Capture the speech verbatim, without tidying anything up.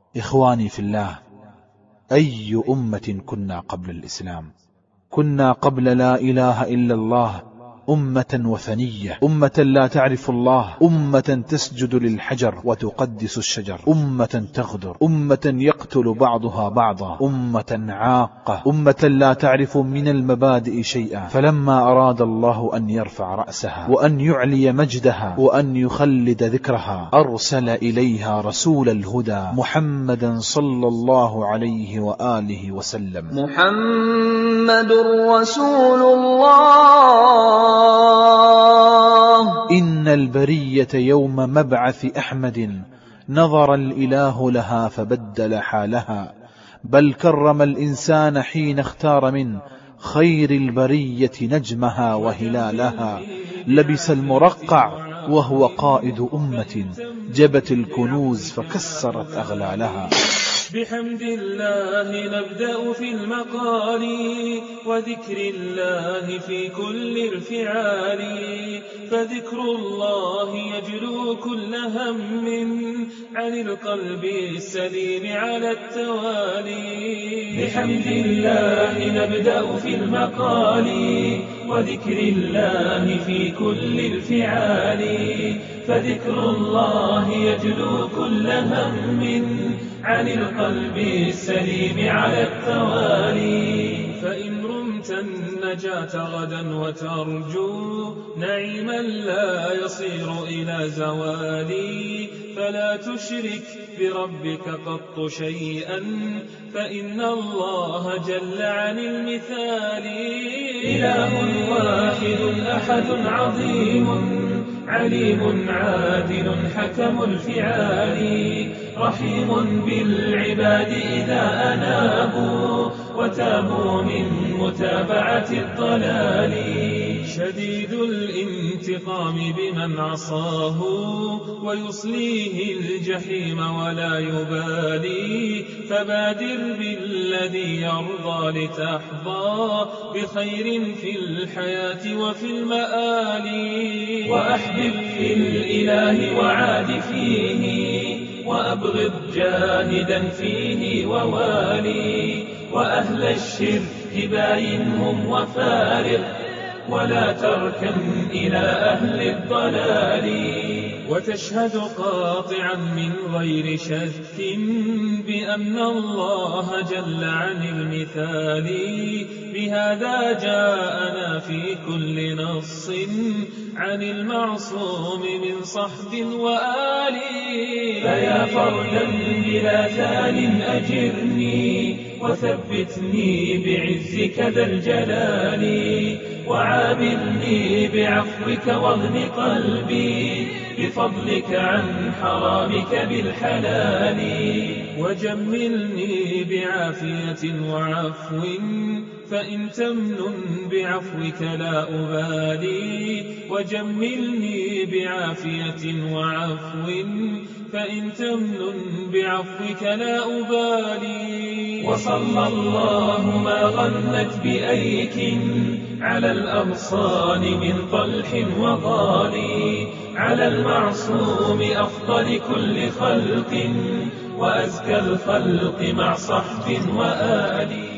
إخواني في الله، أي أمة كنا قبل الإسلام؟ كنا قبل لا إله إلا الله أمة وثنية، أمة لا تعرف الله، أمة تسجد للحجر وتقدس الشجر، أمة تغدر، أمة يقتل بعضها بعضا، أمة عاقة، أمة لا تعرف من المبادئ شيئا. فلما أراد الله أن يرفع رأسها وأن يعلي مجدها وأن يخلد ذكرها، أرسل إليها رسول الهدى محمدا صلى الله عليه وآله وسلم. محمد رسول الله. إن البرية يوم مبعث أحمد نظر الإله لها فبدل حالها، بل كرم الإنسان حين اختار من خير البرية نجمها وهلالها. لبس المرقع وهو قائد أمة جبت الكنوز فكسرت أغلالها. بحمد الله نبدأ في المقال وذكر الله في كل ارفعال، فذكر الله يجلو كل هم عن القلب السليم على التوالي. بحمد الله نبدأ في المقال وذكر الله في كل الفعال، فذكر الله يجلو كل هم عن القلب السليم على التوالي. فإن رمت النجاة غدا وترجو نعيما لا يصير إلى زوالي، فلا تشرك بربك قط شيئا، فإن الله جل عن المثال. إله واحد أحد عظيم عليم عادل حكم الفعال، رحيم بالعباد إذا أنابوا وتابوا من متابعة الضلال، شديد الانتقام بمن عصاه ويصليه الجحيم ولا يبالي، فبادر بالذي يرضى لتحظى بخير في الحياة وفي المآل. وأحبب في الإله وعاد فيه وأبغض جاهدا فيه ووالي، وأهل الشرك باينهم وفارق ولا تركن إلى أهل الضلال. وتشهد قاطعا من غير شك بأن الله جل عن المثال، بهذا جاءنا في كل نص عن المعصوم من صحب وآل. فيا فردا بلا ثان أجرني وثبتني بعزك ذا الجلال، وعاملني بعفوك واغن قلبي بفضلك عن حرامك بالحلال، وجملني بعافية وعفو فإن تمنن بعفوك لا أبالي، وجملني بعافية وعفو فإن تمنن بعفوك لا أبالي. وصلى الله ما غنت بأيك على الأغصان من طلح وضالي، على المعصوم أفضل كل خلق وأزكى الخلق مع صحب وآل.